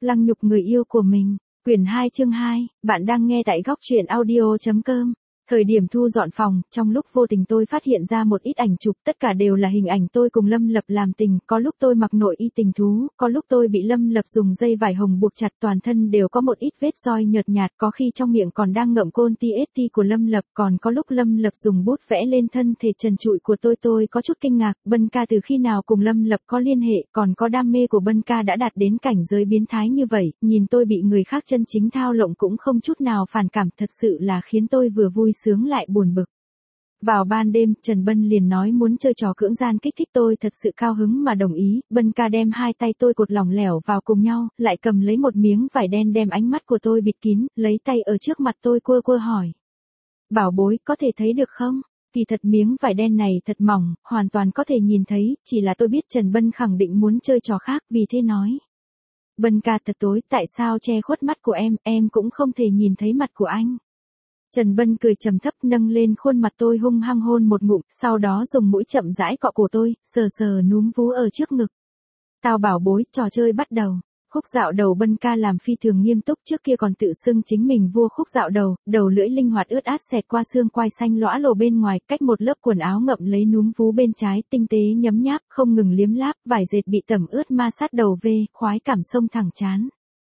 Lăng nhục người yêu của mình. Quyển 2 chương 2, bạn đang nghe tại góc truyện audio.com. Thời điểm thu dọn phòng, trong lúc vô tình tôi phát hiện ra một ít ảnh chụp, tất cả đều là hình ảnh tôi cùng Lâm Lập làm tình, có lúc tôi mặc nội y tình thú, có lúc tôi bị Lâm Lập dùng dây vải hồng buộc chặt, toàn thân đều có một ít vết roi nhợt nhạt, có khi trong miệng còn đang ngậm côn TST của Lâm Lập, còn có lúc Lâm Lập dùng bút vẽ lên thân thể trần trụi của tôi có chút kinh ngạc, Bân ca từ khi nào cùng Lâm Lập có liên hệ, còn có đam mê của Bân ca đã đạt đến cảnh giới biến thái như vậy, nhìn tôi bị người khác chân chính thao lộng cũng không chút nào phản cảm, thật sự là khiến tôi vừa vui sướng lại buồn bực. Vào ban đêm, Trần Bân liền nói muốn chơi trò cưỡng gian kích thích tôi, thật sự cao hứng mà đồng ý, Bân ca đem hai tay tôi cột lỏng lẻo vào cùng nhau, lại cầm lấy một miếng vải đen đem ánh mắt của tôi bịt kín, lấy tay ở trước mặt tôi quơ hỏi. Bảo bối, có thể thấy được không? Kỳ thật miếng vải đen này thật mỏng, hoàn toàn có thể nhìn thấy, chỉ là tôi biết Trần Bân khẳng định muốn chơi trò khác, vì thế nói. Bân ca thật tối, tại sao che khuất mắt của em cũng không thể nhìn thấy mặt của anh. Trần Bân cười trầm thấp nâng lên khuôn mặt tôi hung hăng hôn một ngụm, sau đó dùng mũi chậm rãi cọ cổ tôi, sờ núm vú ở trước ngực. Tao bảo bối, trò chơi bắt đầu. Khúc dạo đầu Bân ca làm phi thường nghiêm túc, trước kia còn tự xưng chính mình vua khúc dạo đầu, đầu lưỡi linh hoạt ướt át xẹt qua xương quai xanh lõa lồ bên ngoài, cách một lớp quần áo ngậm lấy núm vú bên trái, tinh tế nhấm nháp, không ngừng liếm láp, vải dệt bị tẩm ướt ma sát đầu về, khoái cảm xông thẳng trán.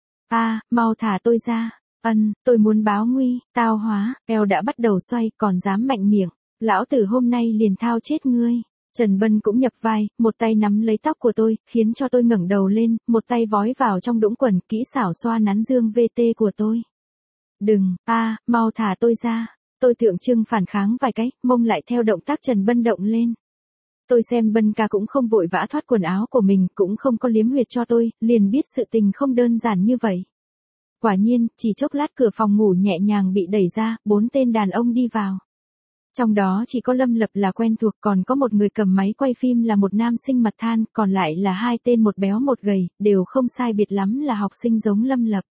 Mau thả tôi ra. Tôi muốn báo nguy, tao hóa, eo đã bắt đầu xoay, còn dám mạnh miệng, lão tử hôm nay liền thao chết ngươi. Trần Bân cũng nhập vai, một tay nắm lấy tóc của tôi, khiến cho tôi ngẩng đầu lên, một tay vói vào trong đũng quần, kỹ xảo xoa nắn dương VT của tôi. Đừng, mau thả tôi ra. Tôi tượng trưng phản kháng vài cái, mông lại theo động tác Trần Bân động lên. Tôi xem Bân ca cũng không vội vã thoát quần áo của mình, cũng không có liếm huyệt cho tôi, liền biết sự tình không đơn giản như vậy. Quả nhiên, chỉ chốc lát cửa phòng ngủ nhẹ nhàng bị đẩy ra, 4 tên đàn ông đi vào. Trong đó chỉ có Lâm Lập là quen thuộc, còn có một người cầm máy quay phim là một nam sinh mặt than, còn lại là 2 tên một béo một gầy, đều không sai biệt lắm là học sinh giống Lâm Lập.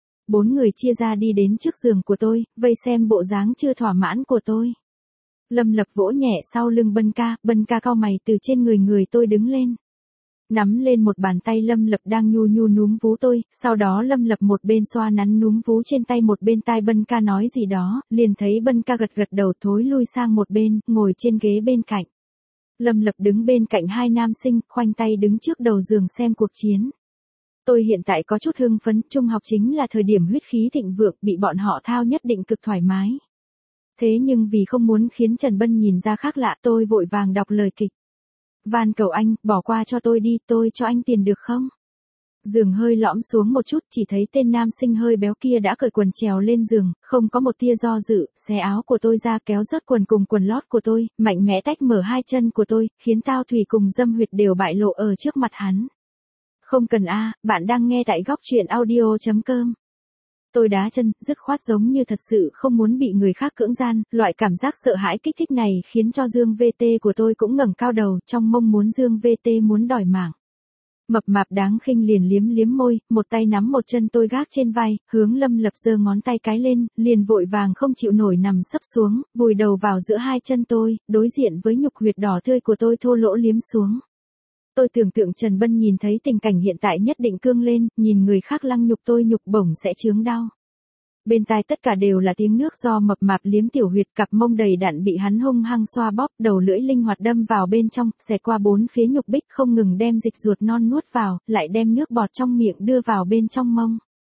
4 người chia ra đi đến trước giường của tôi, vây xem bộ dáng chưa thỏa mãn của tôi. Lâm Lập vỗ nhẹ sau lưng Bân ca cau mày từ trên người tôi đứng lên. Nắm lên một bàn tay Lâm Lập đang nhu núm vú tôi, sau đó Lâm Lập một bên xoa nắn núm vú trên tay một bên tai Bân ca nói gì đó, liền thấy Bân ca gật đầu thối lui sang một bên, ngồi trên ghế bên cạnh. Lâm Lập đứng bên cạnh 2 nam sinh, khoanh tay đứng trước đầu giường xem cuộc chiến. Tôi hiện tại có chút hưng phấn, trung học chính là thời điểm huyết khí thịnh vượng, bị bọn họ thao nhất định cực thoải mái. Thế nhưng vì không muốn khiến Trần Bân nhìn ra khác lạ, tôi vội vàng đọc lời kịch. Van cầu anh, bỏ qua cho tôi đi, tôi cho anh tiền được không? Giường hơi lõm xuống một chút, chỉ thấy tên nam sinh hơi béo kia đã cởi quần trèo lên giường, không có một tia do dự, xé áo của tôi ra kéo rớt quần cùng quần lót của tôi, mạnh mẽ tách mở 2 chân của tôi, khiến tao thủy cùng dâm huyệt đều bại lộ ở trước mặt hắn. Không cần bạn đang nghe tại góc truyện audio.com. Tôi đá chân, dứt khoát giống như thật sự không muốn bị người khác cưỡng gian, loại cảm giác sợ hãi kích thích này khiến cho dương VT của tôi cũng ngẩng cao đầu, trong mong muốn dương VT muốn đòi mạng. Mập mạp đáng khinh liền liếm môi, một tay nắm một chân tôi gác trên vai, hướng Lâm Lập giơ ngón tay cái lên, liền vội vàng không chịu nổi nằm sấp xuống, vùi đầu vào giữa 2 chân tôi, đối diện với nhục huyệt đỏ tươi của tôi thô lỗ liếm xuống. Tôi tưởng tượng Trần Bân nhìn thấy tình cảnh hiện tại nhất định cương lên, nhìn người khác lăng nhục tôi nhục bổng sẽ chướng đau. Bên tai tất cả đều là tiếng nước do mập mạp liếm tiểu huyệt, cặp mông đầy đặn bị hắn hung hăng xoa bóp, đầu lưỡi linh hoạt đâm vào bên trong, xẹt qua 4 phía nhục bích không ngừng đem dịch ruột non nuốt vào, lại đem nước bọt trong miệng đưa vào bên trong mông.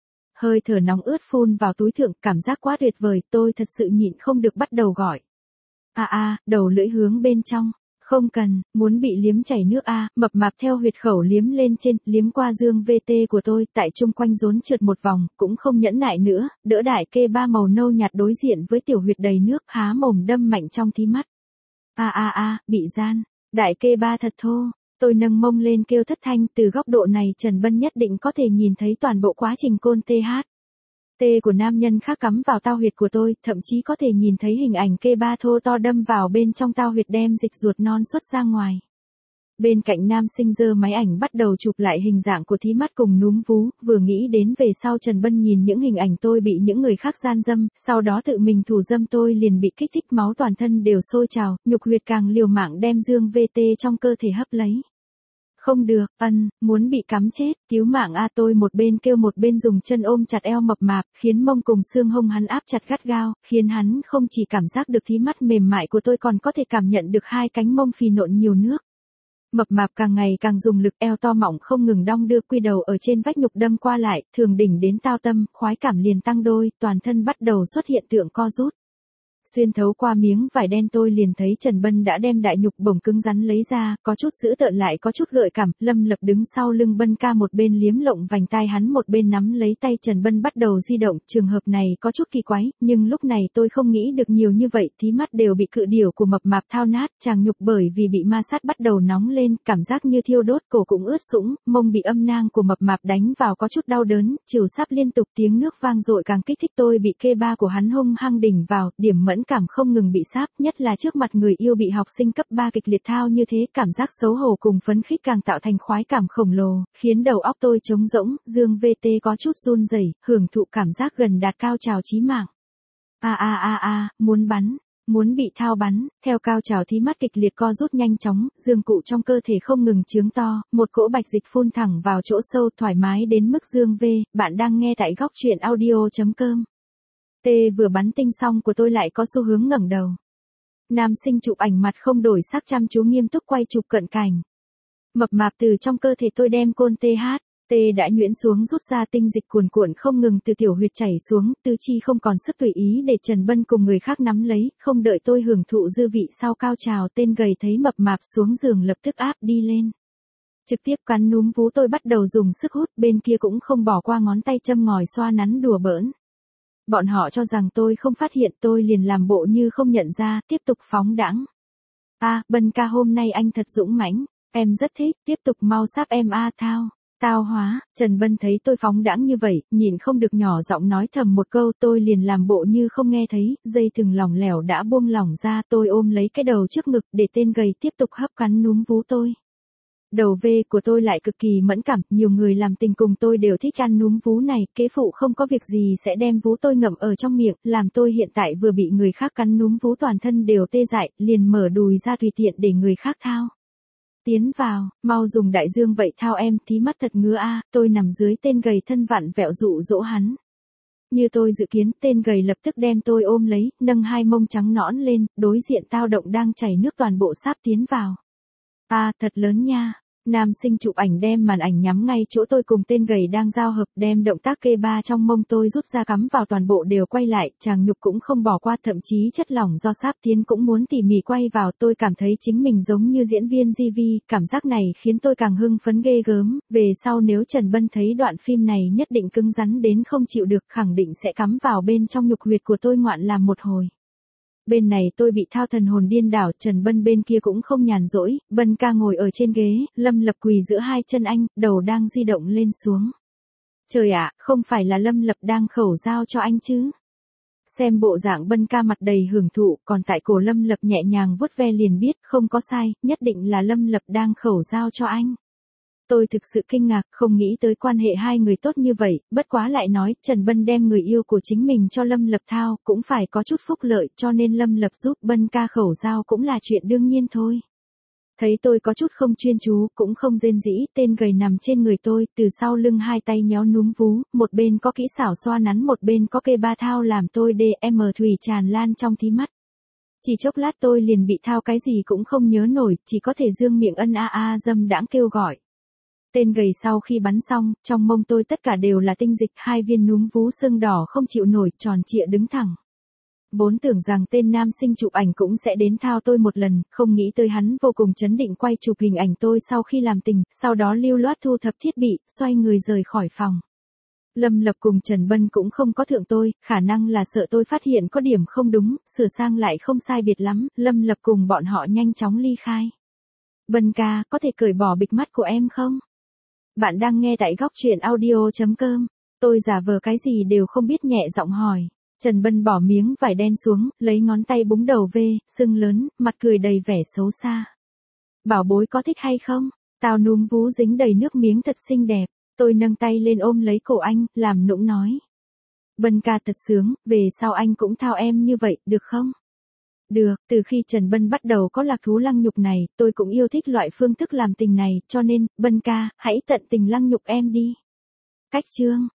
Hơi thở nóng ướt phun vào túi thượng, cảm giác quá tuyệt vời, tôi thật sự nhịn không được bắt đầu gọi. Đầu lưỡi hướng bên trong. Không cần, muốn bị liếm chảy nước mập mạp theo huyệt khẩu liếm lên trên, liếm qua dương VT của tôi, tại chung quanh rốn trượt một vòng, cũng không nhẫn nại nữa, đỡ đại kê ba màu nâu nhạt đối diện với tiểu huyệt đầy nước, há mồm đâm mạnh trong tí mắt. Bị gian, đại kê ba thật thô, tôi nâng mông lên kêu thất thanh, từ góc độ này Trần Bân nhất định có thể nhìn thấy toàn bộ quá trình côn TH. Tê của nam nhân khác cắm vào tao huyệt của tôi, thậm chí có thể nhìn thấy hình ảnh kê ba thô to đâm vào bên trong tao huyệt đem dịch ruột non xuất ra ngoài. Bên cạnh nam sinh giơ máy ảnh bắt đầu chụp lại hình dạng của thí mắt cùng núm vú, vừa nghĩ đến về sau Trần Bân nhìn những hình ảnh tôi bị những người khác gian dâm, sau đó tự mình thủ dâm tôi liền bị kích thích máu toàn thân đều sôi trào, nhục huyệt càng liều mạng đem dương VT trong cơ thể hấp lấy. Không được, muốn bị cắm chết, cứu mạng a tôi một bên kêu một bên dùng chân ôm chặt eo mập mạp, khiến mông cùng xương hông hắn áp chặt gắt gao, khiến hắn không chỉ cảm giác được thí mắt mềm mại của tôi còn có thể cảm nhận được hai cánh mông phì nộn nhiều nước. Mập mạp càng ngày càng dùng lực, eo to mọng không ngừng đong đưa, quy đầu ở trên vách nhục đâm qua lại, thường đỉnh đến tao tâm, khoái cảm liền tăng đôi, toàn thân bắt đầu xuất hiện tượng co rút. Xuyên thấu qua miếng vải đen tôi liền thấy Trần Bân đã đem đại nhục bổng cứng rắn lấy ra, có chút dữ tợn lại có chút gợi cảm, Lâm Lập đứng sau lưng Bân ca một bên liếm lộng vành tai hắn một bên nắm lấy tay Trần Bân bắt đầu di động, trường hợp này có chút kỳ quái, nhưng lúc này tôi không nghĩ được nhiều như vậy, thí mắt đều bị cự điểu của mập mạp thao nát, chàng nhục bởi vì bị ma sát bắt đầu nóng lên, cảm giác như thiêu đốt, cổ cũng ướt sũng, mông bị âm nang của mập mạp đánh vào có chút đau đớn, chiều sắp liên tục tiếng nước vang dội càng kích thích tôi, bị kê ba của hắn hung hăng đỉnh vào, điểm mẫn cảm không ngừng bị sáp, nhất là trước mặt người yêu bị học sinh cấp 3 kịch liệt thao như thế, cảm giác xấu hổ cùng phấn khích càng tạo thành khoái cảm khổng lồ, khiến đầu óc tôi trống rỗng, dương VT có chút run rẩy, hưởng thụ cảm giác gần đạt cao trào chí mạng. Muốn bắn, muốn bị thao bắn, theo cao trào thí mắt kịch liệt co rút nhanh chóng, dương cụ trong cơ thể không ngừng trướng to, một cỗ bạch dịch phun thẳng vào chỗ sâu, thoải mái đến mức dương V, bạn đang nghe tại góc truyện audio.com. Vừa bắn tinh xong của tôi lại có xu hướng ngẩng đầu. Nam sinh chụp ảnh mặt không đổi sắc chăm chú nghiêm túc quay chụp cận cảnh. Mập mạp từ trong cơ thể tôi đem côn THT đã nhuyễn xuống, rút ra tinh dịch cuồn cuộn không ngừng từ tiểu huyệt chảy xuống, tứ chi không còn sức tùy ý để Trần Bân cùng người khác nắm lấy, không đợi tôi hưởng thụ dư vị sau cao trào, tên gầy thấy mập mạp xuống giường lập tức áp đi lên. Trực tiếp cắn núm vú tôi, bắt đầu dùng sức hút, bên kia cũng không bỏ qua ngón tay châm ngòi xoa nắn đùa bỡn. Bọn họ cho rằng tôi không phát hiện, tôi liền làm bộ như không nhận ra, tiếp tục phóng đãng. Bân ca hôm nay anh thật dũng mãnh, em rất thích, tiếp tục mau sáp em thao. Tao hóa, Trần Bân thấy tôi phóng đãng như vậy, nhìn không được nhỏ giọng nói thầm một câu, tôi liền làm bộ như không nghe thấy, dây thừng lỏng lẻo đã buông lỏng ra, tôi ôm lấy cái đầu trước ngực để tên gầy tiếp tục hấp cắn núm vú tôi. Đầu V của tôi lại cực kỳ mẫn cảm, nhiều người làm tình cùng tôi đều thích ăn núm vú này, kế phụ không có việc gì sẽ đem vú tôi ngậm ở trong miệng, làm tôi hiện tại vừa bị người khác cắn núm vú toàn thân đều tê dại, liền mở đùi ra tùy tiện để người khác thao. Tiến vào, mau dùng đại dương vậy thao em, thí mắt thật ngứa tôi nằm dưới tên gầy thân vặn vẹo dụ dỗ hắn. Như tôi dự kiến, tên gầy lập tức đem tôi ôm lấy, nâng hai mông trắng nõn lên, đối diện tao động đang chảy nước toàn bộ sáp tiến vào. Thật lớn nha. Nam sinh chụp ảnh đem màn ảnh nhắm ngay chỗ tôi cùng tên gầy đang giao hợp, đem động tác kê ba trong mông tôi rút ra cắm vào toàn bộ đều quay lại, chàng nhục cũng không bỏ qua, thậm chí chất lỏng do sáp tiến cũng muốn tỉ mỉ quay vào, tôi cảm thấy chính mình giống như diễn viên GV, cảm giác này khiến tôi càng hưng phấn ghê gớm, về sau nếu Trần Bân thấy đoạn phim này nhất định cứng rắn đến không chịu được, khẳng định sẽ cắm vào bên trong nhục huyệt của tôi ngoạn làm một hồi. Bên này tôi bị thao thần hồn điên đảo, Trần Bân bên kia cũng không nhàn rỗi, Bân ca ngồi ở trên ghế, Lâm Lập quỳ giữa hai chân anh, đầu đang di động lên xuống. Trời ạ, không phải là Lâm Lập đang khẩu giao cho anh chứ? Xem bộ dạng Bân ca mặt đầy hưởng thụ, còn tại cổ Lâm Lập nhẹ nhàng vuốt ve liền biết, không có sai, nhất định là Lâm Lập đang khẩu giao cho anh. Tôi thực sự kinh ngạc, không nghĩ tới quan hệ hai người tốt như vậy, bất quá lại nói, Trần Bân đem người yêu của chính mình cho Lâm Lập thao, cũng phải có chút phúc lợi, cho nên Lâm Lập giúp Bân ca khẩu giao cũng là chuyện đương nhiên thôi. Thấy tôi có chút không chuyên chú, cũng không rên rỉ, tên gầy nằm trên người tôi, từ sau lưng hai tay nhéo núm vú, một bên có kỹ xảo xoa nắn một bên có kê ba thao làm tôi DM thủy tràn lan trong thí mắt. Chỉ chốc lát tôi liền bị thao cái gì cũng không nhớ nổi, chỉ có thể dương miệng ân dâm đãng kêu gọi. Tên gầy sau khi bắn xong, trong mông tôi tất cả đều là tinh dịch, hai viên núm vú sưng đỏ không chịu nổi, tròn trịa đứng thẳng. Vốn tưởng rằng tên nam sinh chụp ảnh cũng sẽ đến thao tôi một lần, không nghĩ tới hắn vô cùng chấn định quay chụp hình ảnh tôi sau khi làm tình, sau đó lưu loát thu thập thiết bị, xoay người rời khỏi phòng. Lâm Lập cùng Trần Bân cũng không có thượng tôi, khả năng là sợ tôi phát hiện có điểm không đúng, sửa sang lại không sai biệt lắm, Lâm Lập cùng bọn họ nhanh chóng ly khai. Bân ca, có thể cởi bỏ bịch mắt của em không? Bạn đang nghe tại góc truyện audio.com. Tôi giả vờ cái gì đều không biết nhẹ giọng hỏi. Trần Bân bỏ miếng vải đen xuống, lấy ngón tay búng đầu V, sưng lớn, mặt cười đầy vẻ xấu xa. Bảo bối có thích hay không? Tao núm vú dính đầy nước miếng thật xinh đẹp. Tôi nâng tay lên ôm lấy cổ anh, làm nũng nói. Bân ca thật sướng, về sau anh cũng thao em như vậy, được không? Được, từ khi Trần Bân bắt đầu có lạc thú lăng nhục này, tôi cũng yêu thích loại phương thức làm tình này, cho nên, Bân ca, hãy tận tình lăng nhục em đi. Cách chương